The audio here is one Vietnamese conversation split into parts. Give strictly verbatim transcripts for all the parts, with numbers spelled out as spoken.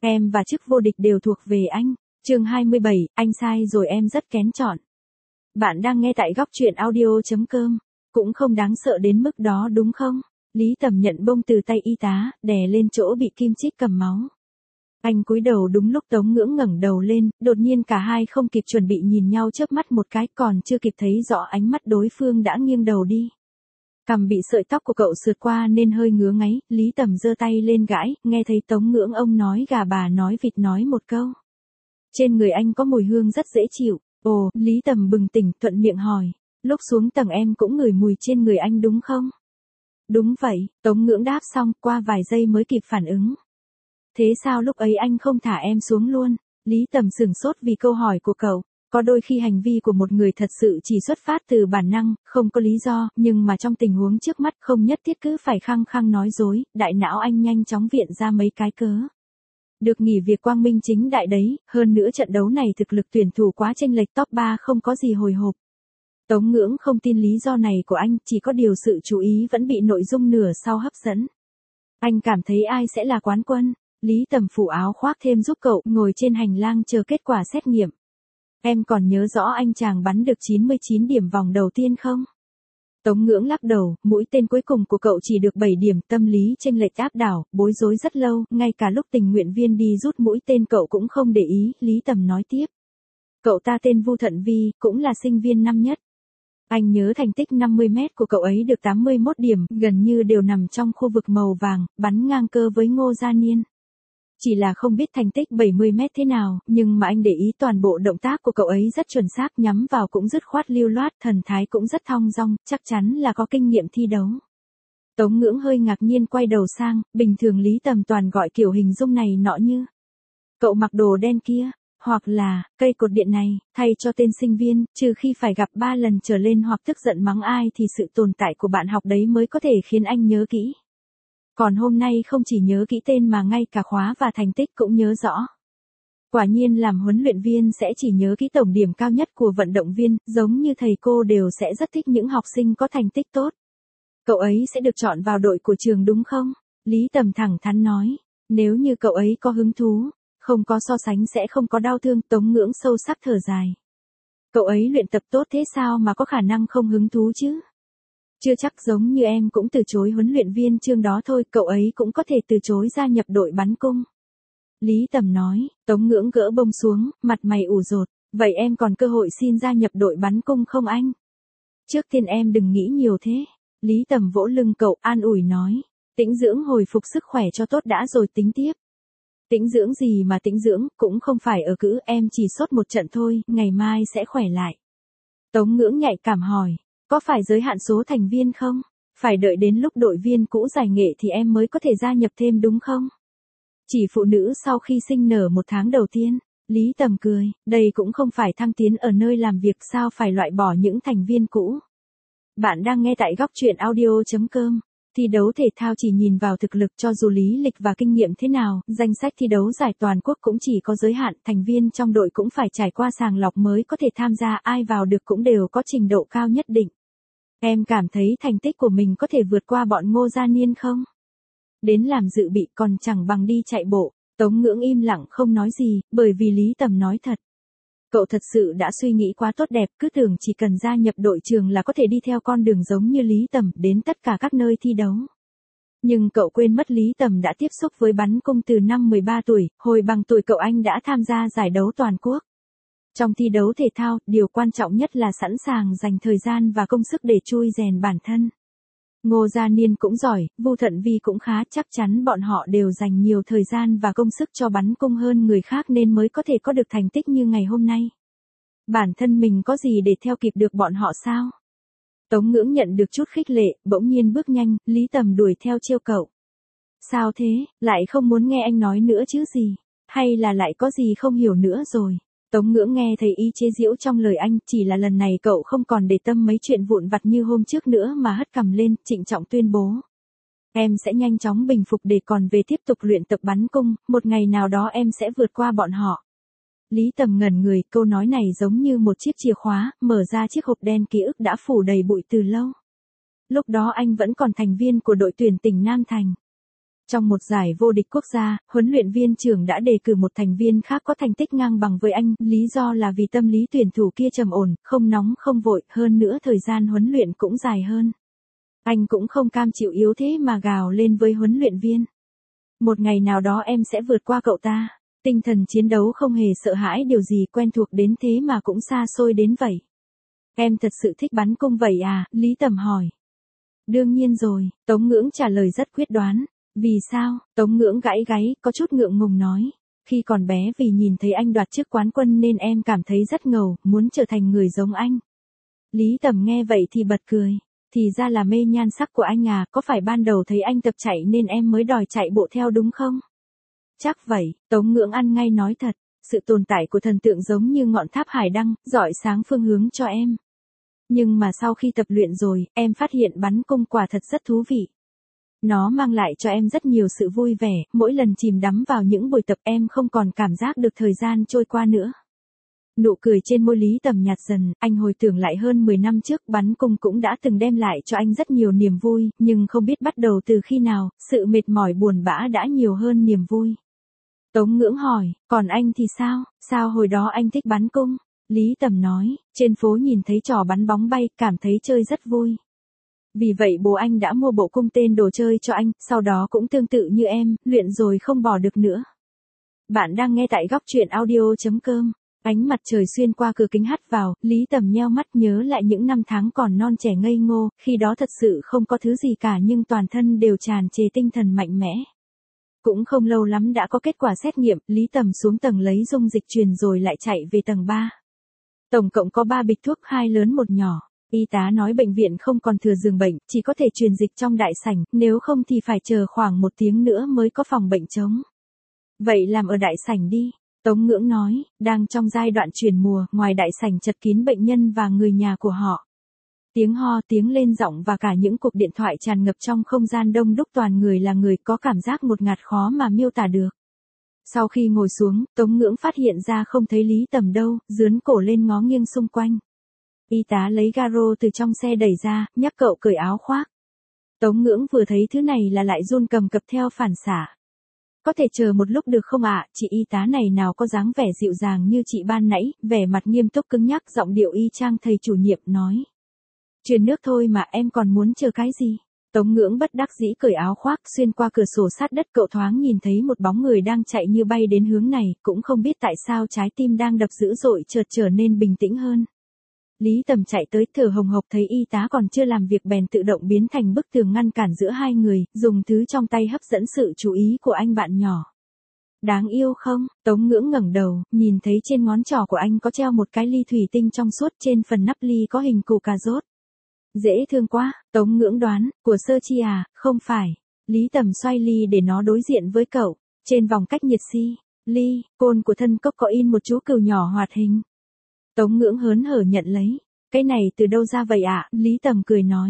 Em và chức vô địch đều thuộc về anh. Chương hai mươi bảy, anh sai rồi em rất kén chọn. Bạn đang nghe tại góc truyện audio chấm com. Cũng không đáng sợ đến mức đó đúng không? Lý Tầm nhận bông từ tay y tá, đè lên chỗ bị kim chích cầm máu. Anh cúi đầu đúng lúc Tống Ngưỡng ngẩng đầu lên, đột nhiên cả hai không kịp chuẩn bị nhìn nhau chớp mắt một cái, còn chưa kịp thấy rõ ánh mắt đối phương đã nghiêng đầu đi. Cằm bị sợi tóc của cậu sượt qua nên hơi ngứa ngáy, Lý Tầm giơ tay lên gãi, nghe thấy Tống Ngưỡng ông nói gà bà nói vịt nói một câu. Trên người anh có mùi hương rất dễ chịu. Ồ, Lý Tầm bừng tỉnh, thuận miệng hỏi, lúc xuống tầng em cũng ngửi mùi trên người anh đúng không? Đúng vậy, Tống Ngưỡng đáp xong, qua vài giây mới kịp phản ứng. Thế sao lúc ấy anh không thả em xuống luôn? Lý Tầm sửng sốt vì câu hỏi của cậu. Có đôi khi hành vi của một người thật sự chỉ xuất phát từ bản năng, không có lý do, nhưng mà trong tình huống trước mắt không nhất thiết cứ phải khăng khăng nói dối, đại não anh nhanh chóng viện ra mấy cái cớ. Được nghỉ việc quang minh chính đại đấy, hơn nữa trận đấu này thực lực tuyển thủ quá chênh lệch, top ba không có gì hồi hộp. Tống Ngưỡng không tin lý do này của anh, chỉ có điều sự chú ý vẫn bị nội dung nửa sau hấp dẫn. Anh cảm thấy ai sẽ là quán quân? Lý Tầm phủ áo khoác thêm giúp cậu, ngồi trên hành lang chờ kết quả xét nghiệm. Em còn nhớ rõ anh chàng bắn được chín mươi chín điểm vòng đầu tiên không? Tống Ngưỡng lắc đầu, mũi tên cuối cùng của cậu chỉ được bảy điểm, tâm lý chênh lệch áp đảo, bối rối rất lâu, ngay cả lúc tình nguyện viên đi rút mũi tên cậu cũng không để ý, Lý Tầm nói tiếp. Cậu ta tên Vu Thận Vi, cũng là sinh viên năm nhất. Anh nhớ thành tích năm mươi mét của cậu ấy được tám mươi mốt điểm, gần như đều nằm trong khu vực màu vàng, bắn ngang cơ với Ngô Gia Niên. Chỉ là không biết thành tích bảy mươi mét thế nào, nhưng mà anh để ý toàn bộ động tác của cậu ấy rất chuẩn xác, nhắm vào cũng dứt khoát lưu loát, thần thái cũng rất thong dong, chắc chắn là có kinh nghiệm thi đấu. Tống Ngưỡng hơi ngạc nhiên quay đầu sang, bình thường Lý Tầm toàn gọi kiểu hình dung này nọ như cậu mặc đồ đen kia, hoặc là cây cột điện này, thay cho tên sinh viên, trừ khi phải gặp ba lần trở lên hoặc tức giận mắng ai thì sự tồn tại của bạn học đấy mới có thể khiến anh nhớ kỹ. Còn hôm nay không chỉ nhớ kỹ tên mà ngay cả khóa và thành tích cũng nhớ rõ. Quả nhiên làm huấn luyện viên sẽ chỉ nhớ kỹ tổng điểm cao nhất của vận động viên, giống như thầy cô đều sẽ rất thích những học sinh có thành tích tốt. Cậu ấy sẽ được chọn vào đội của trường đúng không? Lý Tầm thẳng thắn nói, nếu như cậu ấy có hứng thú, không có so sánh sẽ không có đau thương. Tống Ngưỡng sâu sắc thở dài. Cậu ấy luyện tập tốt thế sao mà có khả năng không hứng thú chứ? Chưa chắc, giống như em cũng từ chối huấn luyện viên Trương đó thôi, cậu ấy cũng có thể từ chối gia nhập đội bắn cung. Lý Tầm nói, Tống Ngưỡng gỡ bông xuống, mặt mày ủ rột, vậy em còn cơ hội xin gia nhập đội bắn cung không anh? Trước tiên em đừng nghĩ nhiều thế. Lý Tầm vỗ lưng cậu, an ủi nói, tĩnh dưỡng hồi phục sức khỏe cho tốt đã rồi tính tiếp. Tĩnh dưỡng gì mà tĩnh dưỡng, cũng không phải ở cữ, em chỉ sốt một trận thôi, ngày mai sẽ khỏe lại. Tống Ngưỡng nhạy cảm hỏi, có phải giới hạn số thành viên không? Phải đợi đến lúc đội viên cũ giải nghệ thì em mới có thể gia nhập thêm đúng không? Chỉ phụ nữ sau khi sinh nở một tháng đầu tiên. Lý Tầm cười, đây cũng không phải thăng tiến ở nơi làm việc, sao phải loại bỏ những thành viên cũ. Bạn đang nghe tại góc truyện audio chấm com. Thi đấu thể thao chỉ nhìn vào thực lực, cho dù lý lịch và kinh nghiệm thế nào, danh sách thi đấu giải toàn quốc cũng chỉ có giới hạn, thành viên trong đội cũng phải trải qua sàng lọc mới có thể tham gia, ai vào được cũng đều có trình độ cao nhất định. Em cảm thấy thành tích của mình có thể vượt qua bọn Ngô Gia Niên không? Đến làm dự bị còn chẳng bằng đi chạy bộ. Tống Ngưỡng im lặng không nói gì, bởi vì Lý Tầm nói thật. Cậu thật sự đã suy nghĩ quá tốt đẹp, cứ tưởng chỉ cần gia nhập đội trường là có thể đi theo con đường giống như Lý Tầm, đến tất cả các nơi thi đấu. Nhưng cậu quên mất Lý Tầm đã tiếp xúc với bắn cung từ năm mười ba tuổi, hồi bằng tuổi cậu anh đã tham gia giải đấu toàn quốc. Trong thi đấu thể thao, điều quan trọng nhất là sẵn sàng dành thời gian và công sức để chui rèn bản thân. Ngô Gia Niên cũng giỏi, Vu Thận Vi cũng khá, chắc chắn bọn họ đều dành nhiều thời gian và công sức cho bắn cung hơn người khác nên mới có thể có được thành tích như ngày hôm nay. Bản thân mình có gì để theo kịp được bọn họ sao? Tống Ngưỡng nhận được chút khích lệ, bỗng nhiên bước nhanh, Lý Tầm đuổi theo trêu cậu. Sao thế, lại không muốn nghe anh nói nữa chứ gì? Hay là lại có gì không hiểu nữa rồi? Tống Ngưỡng nghe thấy ý chế giễu trong lời anh, chỉ là lần này cậu không còn để tâm mấy chuyện vụn vặt như hôm trước nữa mà hất cằm lên, trịnh trọng tuyên bố. Em sẽ nhanh chóng bình phục để còn về tiếp tục luyện tập bắn cung, một ngày nào đó em sẽ vượt qua bọn họ. Lý Tầm ngẩn người, câu nói này giống như một chiếc chìa khóa, mở ra chiếc hộp đen ký ức đã phủ đầy bụi từ lâu. Lúc đó anh vẫn còn thành viên của đội tuyển tỉnh Nam Thành. Trong một giải vô địch quốc gia, huấn luyện viên trưởng đã đề cử một thành viên khác có thành tích ngang bằng với anh, lý do là vì tâm lý tuyển thủ kia trầm ổn, không nóng không vội, hơn nữa thời gian huấn luyện cũng dài hơn. Anh cũng không cam chịu yếu thế mà gào lên với huấn luyện viên. Một ngày nào đó em sẽ vượt qua cậu ta. Tinh thần chiến đấu không hề sợ hãi điều gì, quen thuộc đến thế mà cũng xa xôi đến vậy. Em thật sự thích bắn cung vậy à? Lý Tầm hỏi. Đương nhiên rồi, Tống Ngưỡng trả lời rất quyết đoán. Vì sao? Tống Ngưỡng gãi gáy, có chút ngượng ngùng nói. Khi còn bé vì nhìn thấy anh đoạt chức quán quân nên em cảm thấy rất ngầu, muốn trở thành người giống anh. Lý Tầm nghe vậy thì bật cười. Thì ra là mê nhan sắc của anh à, có phải ban đầu thấy anh tập chạy nên em mới đòi chạy bộ theo đúng không? Chắc vậy, Tống Ngưỡng ăn ngay nói thật. Sự tồn tại của thần tượng giống như ngọn tháp hải đăng, rọi sáng phương hướng cho em. Nhưng mà sau khi tập luyện rồi, em phát hiện bắn cung quả thật rất thú vị. Nó mang lại cho em rất nhiều sự vui vẻ, mỗi lần chìm đắm vào những buổi tập em không còn cảm giác được thời gian trôi qua nữa. Nụ cười trên môi Lý Tầm nhạt dần, anh hồi tưởng lại hơn mười năm trước bắn cung cũng đã từng đem lại cho anh rất nhiều niềm vui, nhưng không biết bắt đầu từ khi nào, sự mệt mỏi buồn bã đã nhiều hơn niềm vui. Tống Ngưỡng hỏi, còn anh thì sao, sao hồi đó anh thích bắn cung? Lý Tầm nói, trên phố nhìn thấy trò bắn bóng bay, cảm thấy chơi rất vui. Vì vậy bố anh đã mua bộ cung tên đồ chơi cho anh, sau đó cũng tương tự như em, luyện rồi không bỏ được nữa. Bạn đang nghe tại góc truyện audio chấm com. Ánh mặt trời xuyên qua cửa kính hắt vào, Lý Tầm nheo mắt nhớ lại những năm tháng còn non trẻ ngây ngô, khi đó thật sự không có thứ gì cả nhưng toàn thân đều tràn trề tinh thần mạnh mẽ. Cũng không lâu lắm đã có kết quả xét nghiệm, Lý Tầm xuống tầng lấy dung dịch truyền rồi lại chạy về tầng ba. Tổng cộng có ba bịch thuốc, hai lớn một nhỏ. Y tá nói bệnh viện không còn thừa giường bệnh, chỉ có thể truyền dịch trong đại sảnh, nếu không thì phải chờ khoảng một tiếng nữa mới có phòng bệnh trống. Vậy làm ở đại sảnh đi. Tống Ngưỡng nói, đang trong giai đoạn chuyển mùa, ngoài đại sảnh chật kín bệnh nhân và người nhà của họ. Tiếng ho, tiếng lên giọng và cả những cuộc điện thoại tràn ngập trong không gian đông đúc, toàn người là người, có cảm giác ngột ngạt khó mà miêu tả được. Sau khi ngồi xuống, Tống Ngưỡng phát hiện ra không thấy Lý Tầm đâu, dướn cổ lên ngó nghiêng xung quanh. Y tá lấy garo từ trong xe đẩy ra, nhắc cậu cởi áo khoác. Tống Ngưỡng vừa thấy thứ này là lại run cầm cập theo phản xạ. Có thể chờ một lúc được không ạ? Chị y tá này nào có dáng vẻ dịu dàng như chị ban nãy, vẻ mặt nghiêm túc cứng nhắc, giọng điệu y chang thầy chủ nhiệm nói. Truyền nước thôi mà, em còn muốn chờ cái gì? Tống Ngưỡng bất đắc dĩ cởi áo khoác, xuyên qua cửa sổ sát đất cậu thoáng nhìn thấy một bóng người đang chạy như bay đến hướng này, cũng không biết tại sao trái tim đang đập dữ dội chợt trở nên bình tĩnh hơn. Lý Tầm chạy tới, thở hồng hộc, thấy y tá còn chưa làm việc bèn tự động biến thành bức tường ngăn cản giữa hai người, dùng thứ trong tay hấp dẫn sự chú ý của anh bạn nhỏ. Đáng yêu không? Tống Ngưỡng ngẩng đầu, nhìn thấy trên ngón trỏ của anh có treo một cái ly thủy tinh trong suốt, trên phần nắp ly có hình củ cà rốt. Dễ thương quá, Tống Ngưỡng đoán, của Sơ Chi à, không phải. Lý Tầm xoay ly để nó đối diện với cậu, trên vòng cách nhiệt si, ly, côn của thân cốc có in một chú cừu nhỏ hoạt hình. Tống Ngưỡng hớn hở nhận lấy. Cái này từ đâu ra vậy ạ? À? Lý Tầm cười nói.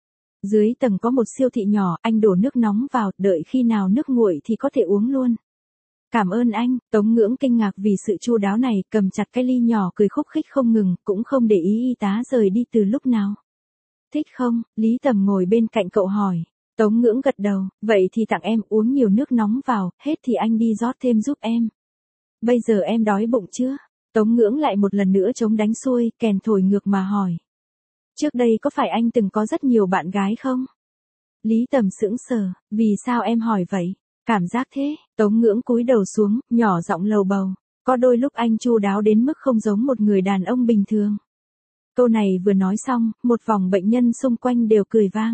Dưới tầng có một siêu thị nhỏ, anh đổ nước nóng vào, đợi khi nào nước nguội thì có thể uống luôn. Cảm ơn anh. Tống Ngưỡng kinh ngạc vì sự chu đáo này, cầm chặt cái ly nhỏ cười khúc khích không ngừng, cũng không để ý y tá rời đi từ lúc nào. Thích không? Lý Tầm ngồi bên cạnh cậu hỏi. Tống Ngưỡng gật đầu, vậy thì tặng em, uống nhiều nước nóng vào, hết thì anh đi rót thêm giúp em. Bây giờ em đói bụng chưa? Tống Ngưỡng lại một lần nữa chống đánh xuôi, kèn thổi ngược mà hỏi. Trước đây có phải anh từng có rất nhiều bạn gái không? Lý Tầm sững sờ, vì sao em hỏi vậy? Cảm giác thế, Tống Ngưỡng cúi đầu xuống, nhỏ giọng lầu bầu. Có đôi lúc anh chu đáo đến mức không giống một người đàn ông bình thường. Câu này vừa nói xong, một vòng bệnh nhân xung quanh đều cười vang.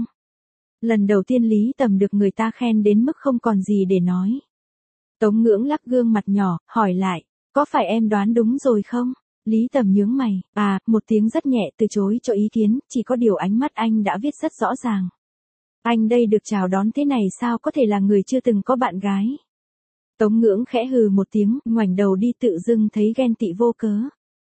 Lần đầu tiên Lý Tầm được người ta khen đến mức không còn gì để nói. Tống Ngưỡng lắc gương mặt nhỏ, hỏi lại. Có phải em đoán đúng rồi không? Lý Tầm nhướng mày, à, một tiếng rất nhẹ từ chối cho ý kiến, chỉ có điều ánh mắt anh đã viết rất rõ ràng. Anh đây được chào đón thế này sao có thể là người chưa từng có bạn gái? Tống Ngưỡng khẽ hừ một tiếng, ngoảnh đầu đi, tự dưng thấy ghen tị vô cớ.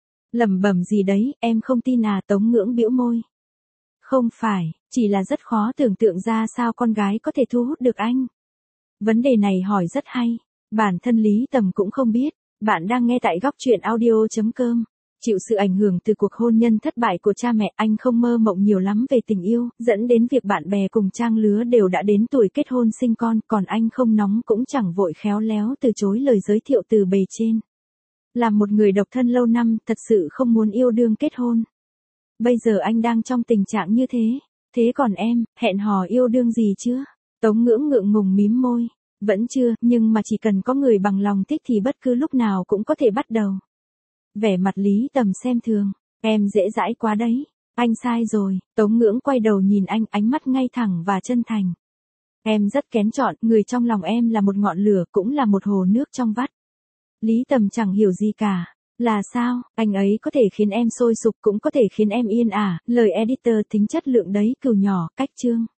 Lẩm bẩm gì đấy, em không tin à? Tống Ngưỡng bĩu môi. Không phải, chỉ là rất khó tưởng tượng ra sao con gái có thể thu hút được anh. Vấn đề này hỏi rất hay, bản thân Lý Tầm cũng không biết. Bạn đang nghe tại góc truyện audio chấm com. Chịu sự ảnh hưởng từ cuộc hôn nhân thất bại của cha mẹ, anh không mơ mộng nhiều lắm về tình yêu, dẫn đến việc bạn bè cùng trang lứa đều đã đến tuổi kết hôn sinh con, còn anh không nóng cũng chẳng vội khéo léo từ chối lời giới thiệu từ bề trên. Là một người độc thân lâu năm, thật sự không muốn yêu đương kết hôn. Bây giờ anh đang trong tình trạng như thế. Thế còn em, hẹn hò yêu đương gì chưa? Tống Ngưỡng ngượng ngùng mím môi. Vẫn chưa, nhưng mà chỉ cần có người bằng lòng thích thì bất cứ lúc nào cũng có thể bắt đầu. Vẻ mặt Lý Tầm xem thường. Em dễ dãi quá đấy. Anh sai rồi. Tống Ngưỡng quay đầu nhìn anh, ánh mắt ngay thẳng và chân thành. Em rất kén chọn, người trong lòng em là một ngọn lửa, cũng là một hồ nước trong vắt. Lý Tầm chẳng hiểu gì cả. Là sao, anh ấy có thể khiến em sôi sục cũng có thể khiến em yên ả, lời editor tính chất lượng đấy, cừu nhỏ, cách chương.